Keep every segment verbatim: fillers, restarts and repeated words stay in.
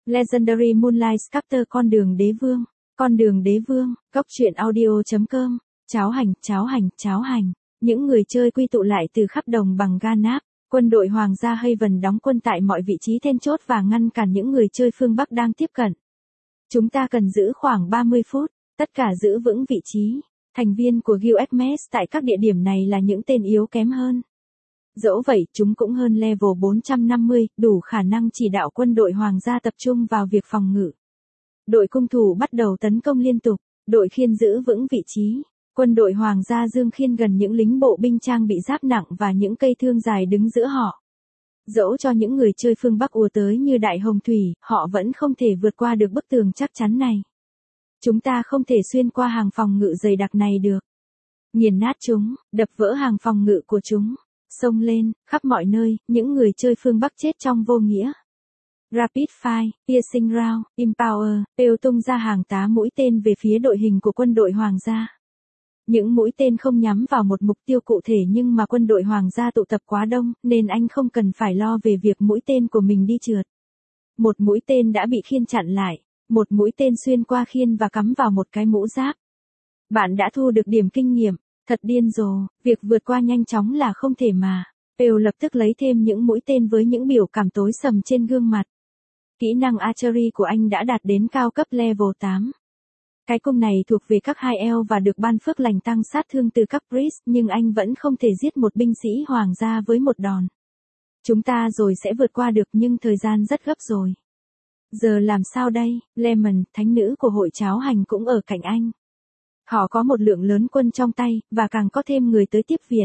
Legendary Moonlight Sculptor con đường đế vương, con đường đế vương, góc truyện audio.com, cháo hành, cháo hành, cháo hành. Những người chơi quy tụ lại từ khắp đồng bằng Ganap, quân đội Hoàng gia Haven đóng quân tại mọi vị trí then chốt và ngăn cản những người chơi phương Bắc đang tiếp cận. Chúng ta cần giữ khoảng ba mươi phút, tất cả giữ vững vị trí. Thành viên của Guild Hermes tại các địa điểm này là những tên yếu kém hơn. Dẫu vậy, chúng cũng hơn level bốn trăm năm mươi, đủ khả năng chỉ đạo quân đội Hoàng gia tập trung vào việc phòng ngự. Đội cung thủ bắt đầu tấn công liên tục, đội khiên giữ vững vị trí. Quân đội Hoàng gia Dương khiên gần những lính bộ binh trang bị giáp nặng và những cây thương dài đứng giữa họ. Dẫu cho những người chơi phương Bắc ùa tới như đại hồng thủy, họ vẫn không thể vượt qua được bức tường chắc chắn này. Chúng ta không thể xuyên qua hàng phòng ngự dày đặc này được. Nghiền nát chúng, đập vỡ hàng phòng ngự của chúng. Xông lên, khắp mọi nơi, những người chơi phương Bắc chết trong vô nghĩa. Rapid Fire, Piercing Round, Empower, Peel tung ra hàng tá mũi tên về phía đội hình của quân đội Hoàng gia. Những mũi tên không nhắm vào một mục tiêu cụ thể nhưng mà quân đội Hoàng gia tụ tập quá đông, nên anh không cần phải lo về việc mũi tên của mình đi trượt. Một mũi tên đã bị khiên chặn lại, một mũi tên xuyên qua khiên và cắm vào một cái mũ giáp. Bạn đã thu được điểm kinh nghiệm, thật điên rồ, việc vượt qua nhanh chóng là không thể mà. Peel lập tức lấy thêm những mũi tên với những biểu cảm tối sầm trên gương mặt. Kỹ năng archery của anh đã đạt đến cao cấp level tám. Cái cung này thuộc về các hai eo và được ban phước lành tăng sát thương từ các priest, nhưng anh vẫn không thể giết một binh sĩ hoàng gia với một đòn. Chúng ta rồi sẽ vượt qua được nhưng thời gian rất gấp rồi. Giờ làm sao đây? Lemon, thánh nữ của hội cháo hành cũng ở cạnh anh. Họ có một lượng lớn quân trong tay, và càng có thêm người tới tiếp viện.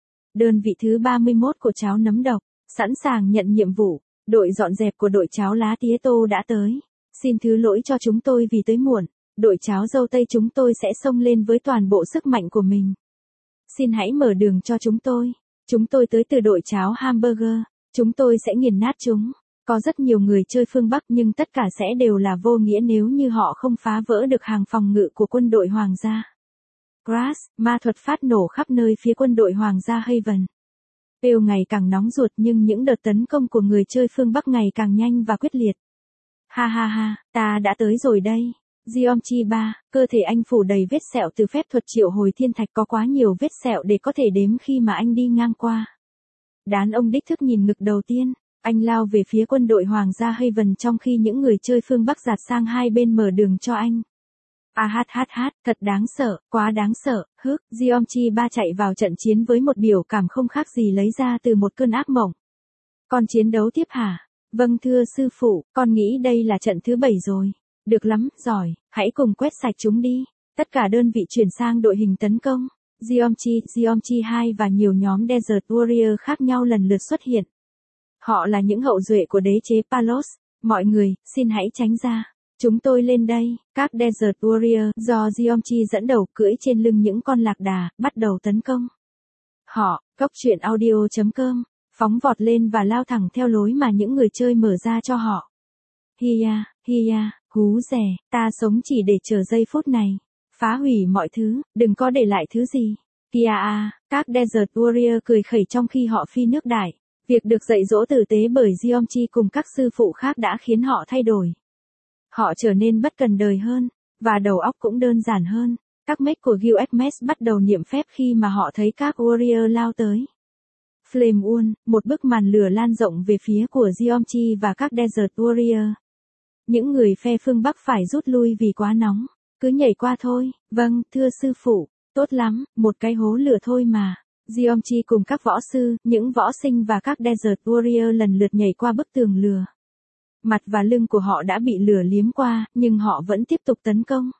Đơn vị thứ ba mươi mốt của cháo nấm độc, sẵn sàng nhận nhiệm vụ. Đội dọn dẹp của đội cháo lá tía tô đã tới. Xin thứ lỗi cho chúng tôi vì tới muộn. Đội cháo dâu tây chúng tôi sẽ xông lên với toàn bộ sức mạnh của mình. Xin hãy mở đường cho chúng tôi. Chúng tôi tới từ đội cháo hamburger. Chúng tôi sẽ nghiền nát chúng. Có rất nhiều người chơi phương Bắc nhưng tất cả sẽ đều là vô nghĩa nếu như họ không phá vỡ được hàng phòng ngự của quân đội Hoàng gia. Grass, ma thuật phát nổ khắp nơi phía quân đội Hoàng gia Haven. Peel ngày càng nóng ruột nhưng những đợt tấn công của người chơi phương Bắc ngày càng nhanh và quyết liệt. Ha ha ha, ta đã tới rồi đây. Geomchi ba, cơ thể anh phủ đầy vết sẹo từ phép thuật triệu hồi thiên thạch, có quá nhiều vết sẹo để có thể đếm khi mà anh đi ngang qua. Đán ông đích thức nhìn ngực đầu tiên, anh lao về phía quân đội Hoàng gia Haven trong khi những người chơi phương Bắc giạt sang hai bên mở đường cho anh. À hát hát hát, thật đáng sợ, quá đáng sợ, hức, Geomchi ba chạy vào trận chiến với một biểu cảm không khác gì lấy ra từ một cơn ác mộng. Con chiến đấu tiếp hả? Vâng thưa sư phụ, con nghĩ đây là trận thứ bảy rồi. Được lắm, giỏi, hãy cùng quét sạch chúng đi. Tất cả đơn vị chuyển sang đội hình tấn công. Geomchi, Geomchi hai và nhiều nhóm Desert Warrior khác nhau lần lượt xuất hiện. Họ là những hậu duệ của đế chế Palos. Mọi người, xin hãy tránh ra. Chúng tôi lên đây. Các Desert Warrior do Geomchi dẫn đầu cưỡi trên lưng những con lạc đà, bắt đầu tấn công. Họ, góc truyện audio.com, phóng vọt lên và lao thẳng theo lối mà những người chơi mở ra cho họ. Hia, hia, hú rè, ta sống chỉ để chờ giây phút này. Phá hủy mọi thứ, đừng có để lại thứ gì. Kia a, các Desert Warrior cười khẩy trong khi họ phi nước đại. Việc được dạy dỗ tử tế bởi Geomchi cùng các sư phụ khác đã khiến họ thay đổi. Họ trở nên bất cần đời hơn, và đầu óc cũng đơn giản hơn. Các mech của Guild Hermes bắt đầu niệm phép khi mà họ thấy các Warrior lao tới. Flame Wall, một bức màn lửa lan rộng về phía của Geomchi và các Desert Warrior. Những người phe phương Bắc phải rút lui vì quá nóng. Cứ nhảy qua thôi. Vâng, thưa sư phụ. Tốt lắm, một cái hố lửa thôi mà. Geomchi cùng các võ sư, những võ sinh và các Desert Warrior lần lượt nhảy qua bức tường lửa. Mặt và lưng của họ đã bị lửa liếm qua, nhưng họ vẫn tiếp tục tấn công.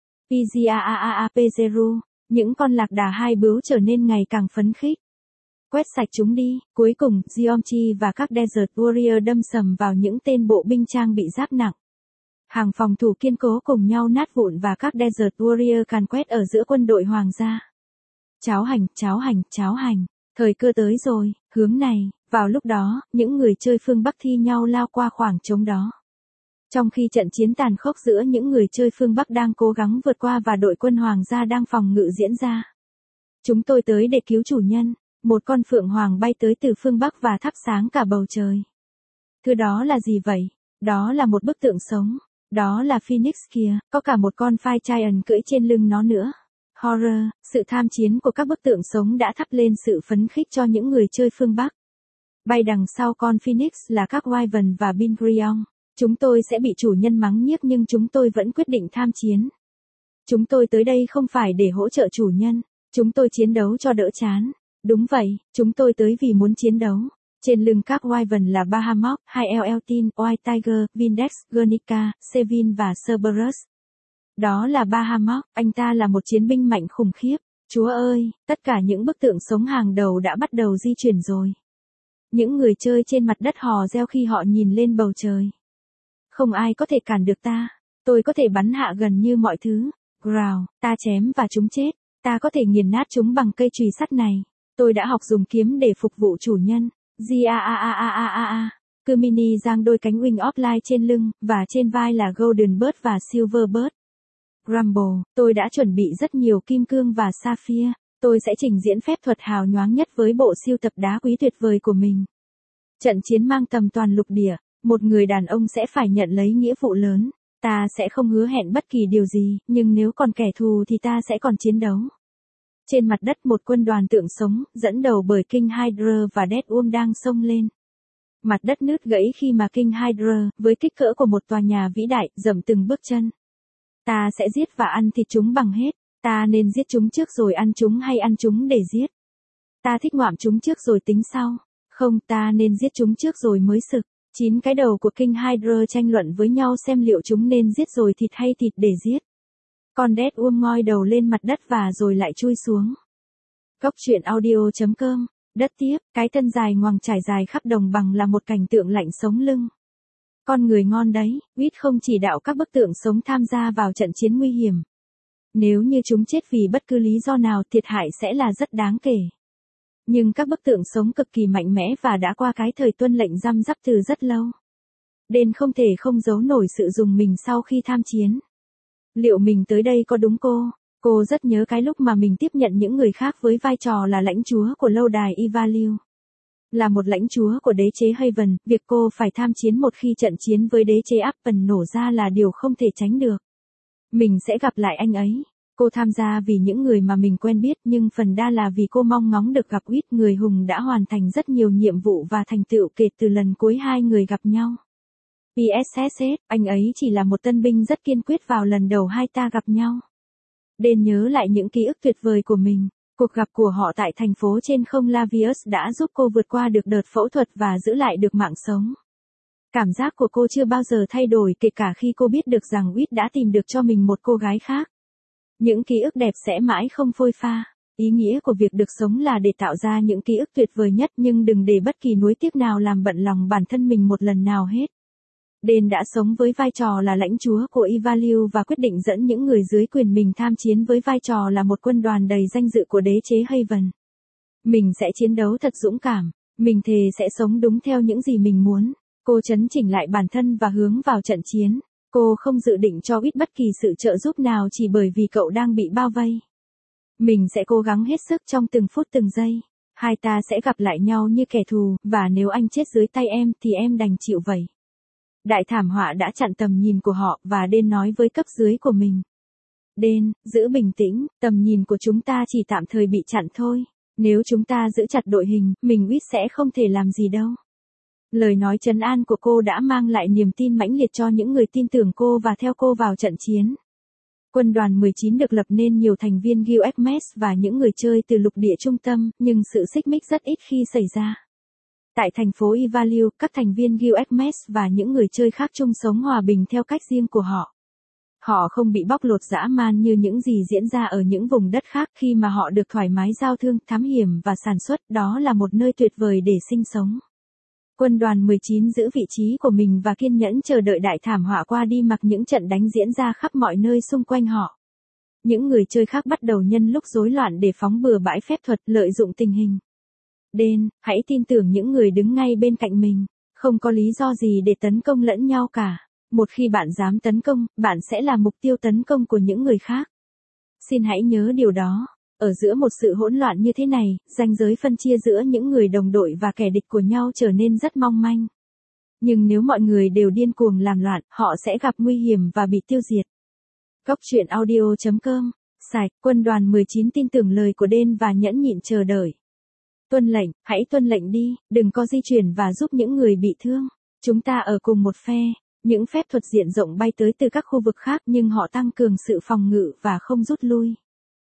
Pizziaaapzeru, những con lạc đà hai bướu trở nên ngày càng phấn khích. Quét sạch chúng đi. Cuối cùng, Geomchi và các Desert Warrior đâm sầm vào những tên bộ binh trang bị giáp nặng. Hàng phòng thủ kiên cố cùng nhau nát vụn và các Desert Warrior càn quét ở giữa quân đội Hoàng gia. Cháo hành, cháo hành, cháo hành. Thời cơ tới rồi, hướng này. Vào lúc đó, những người chơi phương Bắc thi nhau lao qua khoảng trống đó. Trong khi trận chiến tàn khốc giữa những người chơi phương Bắc đang cố gắng vượt qua và đội quân Hoàng gia đang phòng ngự diễn ra. Chúng tôi tới để cứu chủ nhân. Một con phượng hoàng bay tới từ phương Bắc và thắp sáng cả bầu trời. Thứ đó là gì vậy? Đó là một bức tượng sống. Đó là Phoenix kìa, có cả một con Fire Giant cưỡi trên lưng nó nữa. Horror, sự tham chiến của các bức tượng sống đã thắp lên sự phấn khích cho những người chơi phương Bắc. Bay đằng sau con Phoenix là các Wyvern và Bingrion. Chúng tôi sẽ bị chủ nhân mắng nhiếc nhưng chúng tôi vẫn quyết định tham chiến. Chúng tôi tới đây không phải để hỗ trợ chủ nhân. Chúng tôi chiến đấu cho đỡ chán. Đúng vậy, chúng tôi tới vì muốn chiến đấu. Trên lưng các Wyvern là Bahamut, hai L L Tin, White Tiger, Vindex, Guernica, Sevin và Cerberus. Đó là Bahamut, anh ta là một chiến binh mạnh khủng khiếp. Chúa ơi, tất cả những bức tượng sống hàng đầu đã bắt đầu di chuyển rồi. Những người chơi trên mặt đất hò reo khi họ nhìn lên bầu trời. Không ai có thể cản được ta. Tôi có thể bắn hạ gần như mọi thứ. Growl, ta chém và chúng chết. Ta có thể nghiền nát chúng bằng cây chùy sắt này. Tôi đã học dùng kiếm để phục vụ chủ nhân. G a a a a a a a. Kumini giang đôi cánh wing of light trên lưng, và trên vai là Golden Bird và Silver Bird. Grumble, tôi đã chuẩn bị rất nhiều kim cương và sapphire. Tôi sẽ trình diễn phép thuật hào nhoáng nhất với bộ siêu tập đá quý tuyệt vời của mình. Trận chiến mang tầm toàn lục địa, một người đàn ông sẽ phải nhận lấy nghĩa vụ lớn. Ta sẽ không hứa hẹn bất kỳ điều gì, nhưng nếu còn kẻ thù thì ta sẽ còn chiến đấu. Trên mặt đất một quân đoàn tượng sống, dẫn đầu bởi King Hydra và Deathworm đang xông lên. Mặt đất nứt gãy khi mà King Hydra, với kích cỡ của một tòa nhà vĩ đại, dậm từng bước chân. Ta sẽ giết và ăn thịt chúng bằng hết. Ta nên giết chúng trước rồi ăn chúng hay ăn chúng để giết? Ta thích ngoạm chúng trước rồi tính sau. Không, ta nên giết chúng trước rồi mới sực. Chín cái đầu của King Hydra tranh luận với nhau xem liệu chúng nên giết rồi thịt hay thịt để giết. Con Deathworm ngoi đầu lên mặt đất và rồi lại chui xuống. Góc truyện audio chấm com. Đất tiếp, cái thân dài ngoằng trải dài khắp đồng bằng là một cảnh tượng lạnh sống lưng. Con người ngon đấy, Wit không chỉ đạo các bức tượng sống tham gia vào trận chiến nguy hiểm. Nếu như chúng chết vì bất cứ lý do nào, thiệt hại sẽ là rất đáng kể. Nhưng các bức tượng sống cực kỳ mạnh mẽ và đã qua cái thời tuân lệnh răm rắp từ rất lâu. Đền không thể không giấu nổi sự dùng mình sau khi tham chiến. Liệu mình tới đây có đúng cô? Cô rất nhớ cái lúc mà mình tiếp nhận những người khác với vai trò là lãnh chúa của lâu đài Ivaliu. Là một lãnh chúa của đế chế Haven, việc cô phải tham chiến một khi trận chiến với đế chế Appen nổ ra là điều không thể tránh được. Mình sẽ gặp lại anh ấy. Cô tham gia vì những người mà mình quen biết, nhưng phần đa là vì cô mong ngóng được gặp Wit, người hùng đã hoàn thành rất nhiều nhiệm vụ và thành tựu kể từ lần cuối hai người gặp nhau. pê ét ét ét, anh ấy chỉ là một tân binh rất kiên quyết vào lần đầu hai ta gặp nhau. Đền nhớ lại những ký ức tuyệt vời của mình. Cuộc gặp của họ tại thành phố trên không Lavius đã giúp cô vượt qua được đợt phẫu thuật và giữ lại được mạng sống. Cảm giác của cô chưa bao giờ thay đổi kể cả khi cô biết được rằng Wit đã tìm được cho mình một cô gái khác. Những ký ức đẹp sẽ mãi không phôi pha. Ý nghĩa của việc được sống là để tạo ra những ký ức tuyệt vời nhất, nhưng đừng để bất kỳ nuối tiếc nào làm bận lòng bản thân mình một lần nào hết. Đền đã sống với vai trò là lãnh chúa của Ivaliu và quyết định dẫn những người dưới quyền mình tham chiến với vai trò là một quân đoàn đầy danh dự của đế chế Haven. Mình sẽ chiến đấu thật dũng cảm. Mình thề sẽ sống đúng theo những gì mình muốn. Cô chấn chỉnh lại bản thân và hướng vào trận chiến. Cô không dự định cho Wit bất kỳ sự trợ giúp nào chỉ bởi vì cậu đang bị bao vây. Mình sẽ cố gắng hết sức trong từng phút từng giây. Hai ta sẽ gặp lại nhau như kẻ thù, và nếu anh chết dưới tay em thì em đành chịu vậy. Đại thảm họa đã chặn tầm nhìn của họ, và Đen nói với cấp dưới của mình. Đen, giữ bình tĩnh, tầm nhìn của chúng ta chỉ tạm thời bị chặn thôi. Nếu chúng ta giữ chặt đội hình, mình Wit sẽ không thể làm gì đâu. Lời nói trấn an của cô đã mang lại niềm tin mãnh liệt cho những người tin tưởng cô và theo cô vào trận chiến. Quân đoàn mười chín được lập nên nhiều thành viên Gilgamesh và những người chơi từ lục địa trung tâm, nhưng sự xích mích rất ít khi xảy ra. Tại thành phố Ivaliu, các thành viên Gilgamesh và những người chơi khác chung sống hòa bình theo cách riêng của họ. Họ không bị bóc lột dã man như những gì diễn ra ở những vùng đất khác, khi mà họ được thoải mái giao thương, thám hiểm và sản xuất, đó là một nơi tuyệt vời để sinh sống. Quân đoàn mười chín giữ vị trí của mình và kiên nhẫn chờ đợi đại thảm họa qua đi mặc những trận đánh diễn ra khắp mọi nơi xung quanh họ. Những người chơi khác bắt đầu nhân lúc rối loạn để phóng bừa bãi phép thuật, lợi dụng tình hình. Đen, hãy tin tưởng những người đứng ngay bên cạnh mình. Không có lý do gì để tấn công lẫn nhau cả. Một khi bạn dám tấn công, bạn sẽ là mục tiêu tấn công của những người khác. Xin hãy nhớ điều đó. Ở giữa một sự hỗn loạn như thế này, ranh giới phân chia giữa những người đồng đội và kẻ địch của nhau trở nên rất mong manh. Nhưng nếu mọi người đều điên cuồng làm loạn, họ sẽ gặp nguy hiểm và bị tiêu diệt. Góc truyện audio chấm com. Sạch, quân đoàn mười chín tin tưởng lời của Đen và nhẫn nhịn chờ đợi. Tuân lệnh, hãy tuân lệnh đi, đừng có di chuyển và giúp những người bị thương. Chúng ta ở cùng một phe. Những phép thuật diện rộng bay tới từ các khu vực khác nhưng họ tăng cường sự phòng ngự và không rút lui.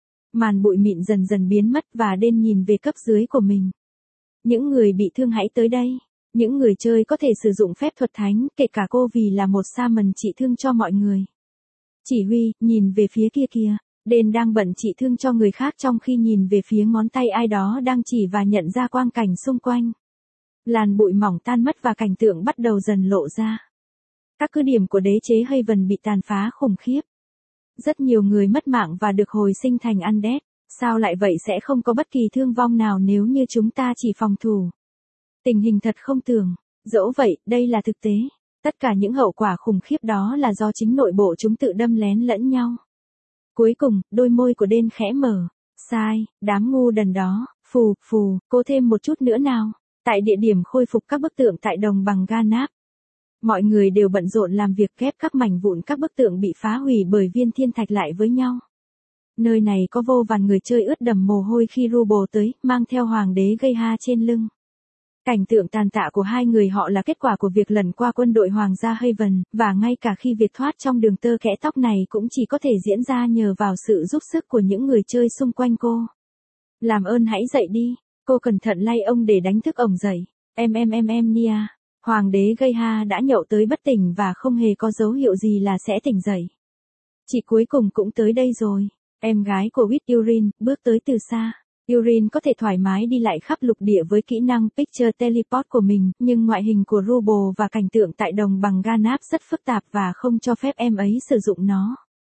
Màn bụi mịn dần dần biến mất và Đen nhìn về cấp dưới của mình. Những người bị thương hãy tới đây. Những người chơi có thể sử dụng phép thuật thánh, kể cả cô vì là một shaman trị thương cho mọi người. Chỉ huy, nhìn về phía kia kìa. Đen đang bận trị thương cho người khác trong khi nhìn về phía ngón tay ai đó đang chỉ và nhận ra quang cảnh xung quanh. Làn bụi mỏng tan mất và cảnh tượng bắt đầu dần lộ ra. Các cứ điểm của đế chế Haven bị tàn phá khủng khiếp. Rất nhiều người mất mạng và được hồi sinh thành undead. Sao lại vậy, sẽ không có bất kỳ thương vong nào nếu như chúng ta chỉ phòng thủ. Tình hình thật không tưởng. Dẫu vậy, đây là thực tế. Tất cả những hậu quả khủng khiếp đó là do chính nội bộ chúng tự đâm lén lẫn nhau. Cuối cùng, đôi môi của Đen khẽ mở. Sai, đám ngu đần đó, phù, phù, cô thêm một chút nữa nào. Tại địa điểm khôi phục các bức tượng tại đồng bằng Ganap. Mọi người đều bận rộn làm việc ghép các mảnh vụn các bức tượng bị phá hủy bởi viên thiên thạch lại với nhau. Nơi này có vô vàn người chơi ướt đầm mồ hôi khi Rubo tới, mang theo hoàng đế gây ha trên lưng. Cảnh tượng tàn tạ của hai người họ là kết quả của việc lần qua quân đội Hoàng gia Haven, và ngay cả khi việc thoát trong đường tơ kẽ tóc này cũng chỉ có thể diễn ra nhờ vào sự giúp sức của những người chơi xung quanh cô. Làm ơn hãy dậy đi, cô cẩn thận lay ông để đánh thức ông dậy. Em em em em Nia. Hoàng đế gây ha đã nhậu tới bất tỉnh và không hề có dấu hiệu gì là sẽ tỉnh dậy. Chị cuối cùng cũng tới đây rồi. Em gái của Wit Urin bước tới từ xa. Urin có thể thoải mái đi lại khắp lục địa với kỹ năng Picture Teleport của mình, nhưng ngoại hình của Rubo và cảnh tượng tại đồng bằng Ganap rất phức tạp và không cho phép em ấy sử dụng nó.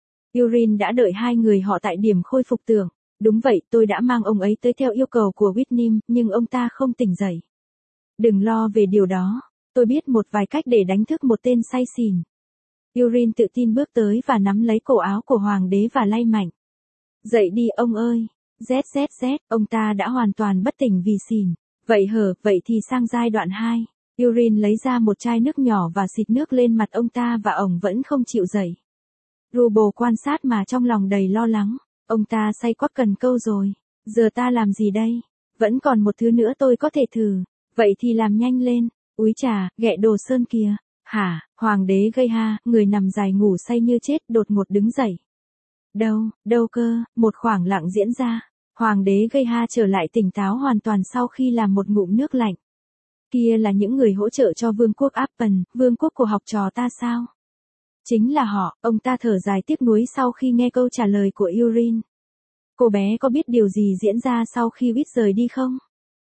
Urin đã đợi hai người họ tại điểm khôi phục tượng. Đúng vậy, tôi đã mang ông ấy tới theo yêu cầu của Whitnim, nhưng ông ta không tỉnh dậy. Đừng lo về điều đó. Tôi biết một vài cách để đánh thức một tên say xỉn. Urin tự tin bước tới và nắm lấy cổ áo của hoàng đế và lay mạnh. Dậy đi ông ơi. Z Z Z, ông ta đã hoàn toàn bất tỉnh vì xỉn. Vậy hở, vậy thì sang giai đoạn hai. Urin lấy ra một chai nước nhỏ và xịt nước lên mặt ông ta và ông vẫn không chịu dậy. Rubo quan sát mà trong lòng đầy lo lắng. Ông ta say quắc cần câu rồi. Giờ ta làm gì đây? Vẫn còn một thứ nữa tôi có thể thử. Vậy thì làm nhanh lên. Úi chà, ghẹ đồ sơn kìa. Hả, hoàng đế gây ha, người nằm dài ngủ say như chết đột ngột đứng dậy. Đâu, đâu cơ, một khoảng lặng diễn ra. Hoàng đế gây ha trở lại tỉnh táo hoàn toàn sau khi làm một ngụm nước lạnh. Kia là những người hỗ trợ cho vương quốc Appen, vương quốc của học trò ta sao? Chính là họ, ông ta thở dài tiếc nuối sau khi nghe câu trả lời của Urin. Cô bé có biết điều gì diễn ra sau khi Wit rời đi không?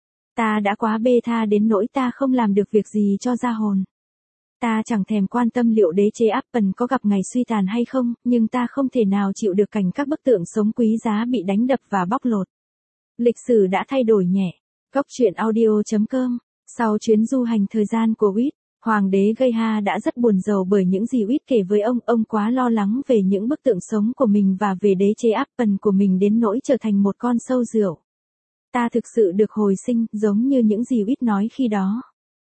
Ta đã quá bê tha đến nỗi ta không làm được việc gì cho ra hồn. Ta chẳng thèm quan tâm liệu đế chế Appen có gặp ngày suy tàn hay không, nhưng ta không thể nào chịu được cảnh các bức tượng sống quý giá bị đánh đập và bóc lột. Lịch sử đã thay đổi nhẹ. Góc truyện audio chấm com. Sau chuyến du hành thời gian của Wit, hoàng đế gây ha đã rất buồn rầu bởi những gì Wit kể với ông. Ông quá lo lắng về những bức tượng sống của mình và về đế chế Appen của mình đến nỗi trở thành một con sâu rượu. Ta thực sự được hồi sinh, giống như những gì Wit nói khi đó.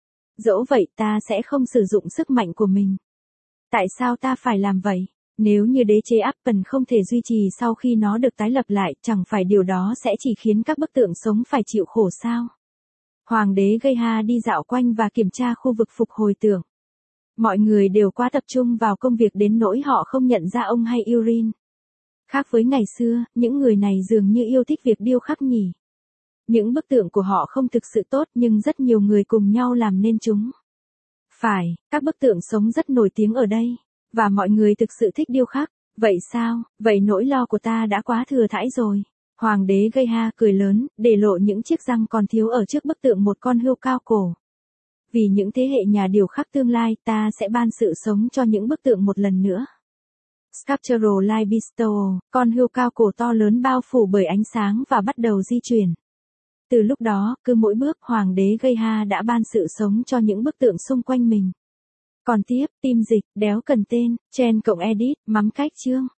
Dẫu vậy ta sẽ không sử dụng sức mạnh của mình. Tại sao ta phải làm vậy? Nếu như đế chế Appen không thể duy trì sau khi nó được tái lập lại, chẳng phải điều đó sẽ chỉ khiến các bức tượng sống phải chịu khổ sao? Hoàng đế gây ha đi dạo quanh và kiểm tra khu vực phục hồi tượng. Mọi người đều quá tập trung vào công việc đến nỗi họ không nhận ra ông hay Urin. Khác với ngày xưa, những người này dường như yêu thích việc điêu khắc nhỉ. Những bức tượng của họ không thực sự tốt nhưng rất nhiều người cùng nhau làm nên chúng. Phải, các bức tượng sống rất nổi tiếng ở đây. Và mọi người thực sự thích điêu khắc. Vậy sao, vậy nỗi lo của ta đã quá thừa thãi rồi. Hoàng đế gây ha cười lớn, để lộ những chiếc răng còn thiếu ở trước bức tượng một con hươu cao cổ. Vì những thế hệ nhà điêu khắc tương lai, ta sẽ ban sự sống cho những bức tượng một lần nữa. Sculptural Life Bestow, con hươu cao cổ to lớn bao phủ bởi ánh sáng và bắt đầu di chuyển. Từ lúc đó, cứ mỗi bước hoàng đế gây ha đã ban sự sống cho những bức tượng xung quanh mình. Còn tiếp, tim dịch, đéo cần tên, chen cộng edit, mắm cách chương.